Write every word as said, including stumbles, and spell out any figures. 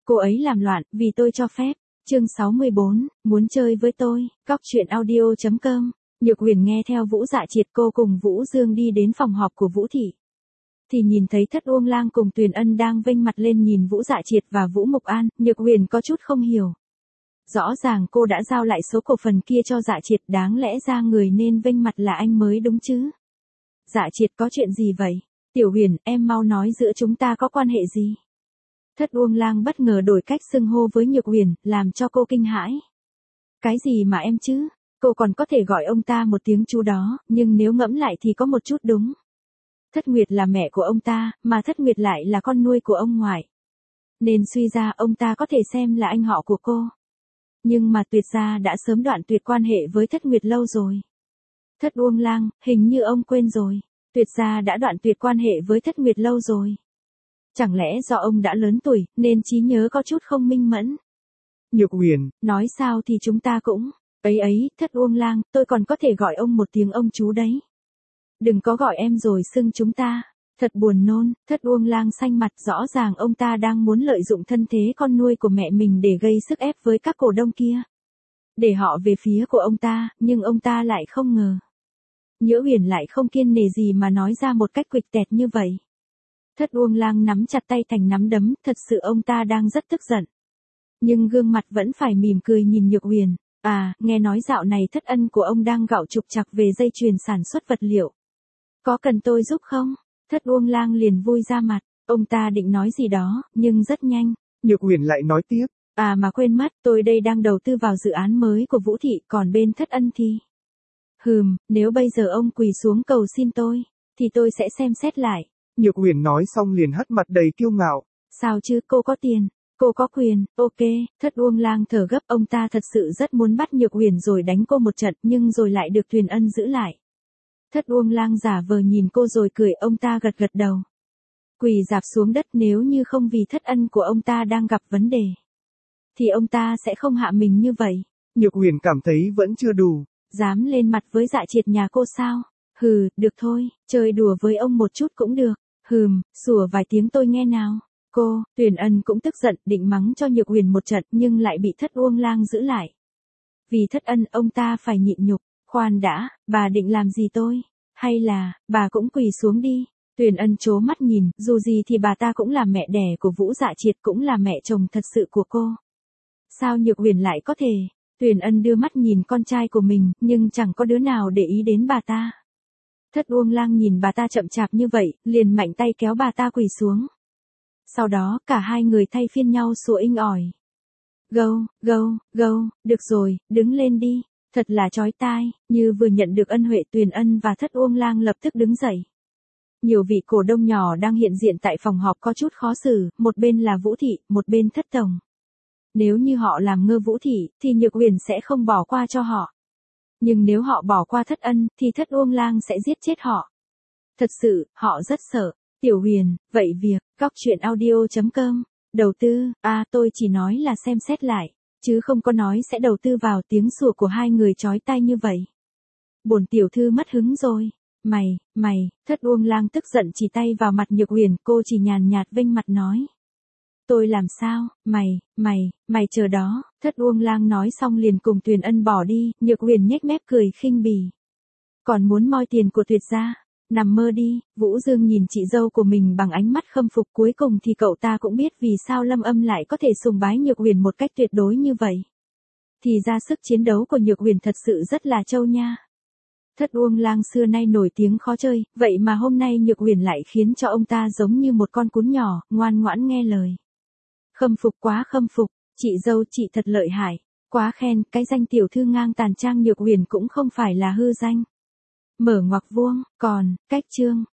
Cô ấy làm loạn, vì tôi cho phép. Chương sáu mươi bốn, muốn chơi với tôi, góc truyện audio chấm com. Nhược Huyền nghe theo Vũ Dạ Triệt, cô cùng Vũ Dương đi đến phòng họp của Vũ thị. Thì nhìn thấy Thất Uông Lang cùng Tuyền Ân đang vênh mặt lên nhìn Vũ Dạ Triệt và Vũ Mục An, Nhược Huyền có chút không hiểu. Rõ ràng cô đã giao lại số cổ phần kia cho Dạ Triệt, đáng lẽ ra người nên vênh mặt là anh mới đúng chứ. Dạ Triệt, có chuyện gì vậy? Tiểu Huyền, em mau nói giữa chúng ta có quan hệ gì? Thất Uông Lang bất ngờ đổi cách xưng hô với Nhược Huyền, làm cho cô kinh hãi. Cái gì mà em chứ? Cô còn có thể gọi ông ta một tiếng chú đó, nhưng nếu ngẫm lại thì có một chút đúng. Thất Nguyệt là mẹ của ông ta, mà Thất Nguyệt lại là con nuôi của ông ngoại. Nên suy ra ông ta có thể xem là anh họ của cô. Nhưng mà Tuyệt gia đã sớm đoạn tuyệt quan hệ với Thất Nguyệt lâu rồi. Thất Uông Lang, hình như ông quên rồi. Tuyệt gia đã đoạn tuyệt quan hệ với Thất Nguyệt lâu rồi. Chẳng lẽ do ông đã lớn tuổi, nên trí nhớ có chút không minh mẫn? Nhược Huyền, nói sao thì chúng ta cũng... Ấy ấy, Thất Uông Lang, tôi còn có thể gọi ông một tiếng ông chú đấy. Đừng có gọi em rồi xưng chúng ta. Thật buồn nôn. Thất Uông Lang xanh mặt, rõ ràng ông ta đang muốn lợi dụng thân thế con nuôi của mẹ mình để gây sức ép với các cổ đông kia. Để họ về phía của ông ta, nhưng ông ta lại không ngờ. Nhữ Huyền lại không kiêng nể gì mà nói ra một cách quịch tẹt như vậy. Thất Uông Lang nắm chặt tay thành nắm đấm, thật sự ông ta đang rất tức giận. Nhưng gương mặt vẫn phải mỉm cười nhìn Nhược Huyền. À, nghe nói dạo này Thất Ân của ông đang gạo trục trặc về dây chuyền sản xuất vật liệu. Có cần tôi giúp không? Thất Uông Lang liền vui ra mặt, ông ta định nói gì đó, nhưng rất nhanh. Nhược Huyền lại nói tiếp. À mà quên mất, tôi đây đang đầu tư vào dự án mới của Vũ thị, còn bên Thất Ân thì... Hừm, nếu bây giờ ông quỳ xuống cầu xin tôi, thì tôi sẽ xem xét lại. Nhược Huyền nói xong liền hất mặt đầy kiêu ngạo. Sao chứ, cô có tiền, cô có quyền, ok. Thất Uông Lang thở gấp, ông ta thật sự rất muốn bắt Nhược Huyền rồi đánh cô một trận, nhưng rồi lại được Tuyền Ân giữ lại. Thất Uông Lang giả vờ nhìn cô rồi cười, ông ta gật gật đầu. Quỳ rạp xuống đất, nếu như không vì Thất Ân của ông ta đang gặp vấn đề, thì ông ta sẽ không hạ mình như vậy. Nhược Huyền cảm thấy vẫn chưa đủ. Dám lên mặt với Dạ Triệt nhà cô sao? Hừ, được thôi, chơi đùa với ông một chút cũng được. Hừm, sủa vài tiếng tôi nghe nào. Cô, Tuyền Ân cũng tức giận, định mắng cho Nhược Huyền một trận, nhưng lại bị Thất Uông Lang giữ lại. Vì Thất Ân, ông ta phải nhịn nhục. Khoan đã, bà định làm gì tôi? Hay là, bà cũng quỳ xuống đi. Tuyền Ân trố mắt nhìn, dù gì thì bà ta cũng là mẹ đẻ của Vũ Dạ Triệt, cũng là mẹ chồng thật sự của cô. Sao Nhược Huyền lại có thể? Tuyền Ân đưa mắt nhìn con trai của mình, nhưng chẳng có đứa nào để ý đến bà ta. Thất Uông Lang nhìn bà ta chậm chạp như vậy, liền mạnh tay kéo bà ta quỳ xuống. Sau đó, cả hai người thay phiên nhau sủa inh ỏi. Gâu, gâu, gâu, được rồi, đứng lên đi. Thật là chói tai, như vừa nhận được ân huệ. Tuyền Ân và Thất Uông Lang lập tức đứng dậy. Nhiều vị cổ đông nhỏ đang hiện diện tại phòng họp có chút khó xử, một bên là Vũ thị, một bên Thất tổng. Nếu như họ làm ngơ Vũ thị, thì Nhược Huyền sẽ không bỏ qua cho họ. Nhưng nếu họ bỏ qua Thất Ân, thì Thất Uông Lang sẽ giết chết họ. Thật sự, họ rất sợ. Tiểu Huyền, vậy việc, góc truyện audio chấm com, đầu tư, à tôi chỉ nói là xem xét lại, chứ không có nói sẽ đầu tư vào. Tiếng sủa của hai người chói tai như vậy. Bổn tiểu thư mất hứng rồi. Mày, mày, Thất Uông Lang tức giận chỉ tay vào mặt Nhược Huyền, cô chỉ nhàn nhạt vênh mặt nói. Tôi làm sao? Mày, mày, mày chờ đó. Thất Uông Lang nói xong liền cùng Tuyền Ân bỏ đi. Nhược Huyền nhếch mép cười khinh bỉ. Còn muốn moi tiền của Tuyệt gia? Nằm mơ đi. Vũ Dương nhìn chị dâu của mình bằng ánh mắt khâm phục, cuối cùng thì cậu ta cũng biết vì sao Lâm Âm lại có thể sùng bái Nhược Huyền một cách tuyệt đối như vậy. Thì ra sức chiến đấu của Nhược Huyền thật sự rất là trâu nha. Thất Uông Lang xưa nay nổi tiếng khó chơi, vậy mà hôm nay Nhược Huyền lại khiến cho ông ta giống như một con cún nhỏ, ngoan ngoãn nghe lời. Khâm phục, quá khâm phục, chị dâu chị thật lợi hại, quá khen. Cái danh tiểu thư ngang tàn trang Nhược Huyền cũng không phải là hư danh. Mở ngoặc vuông, còn, cách chương.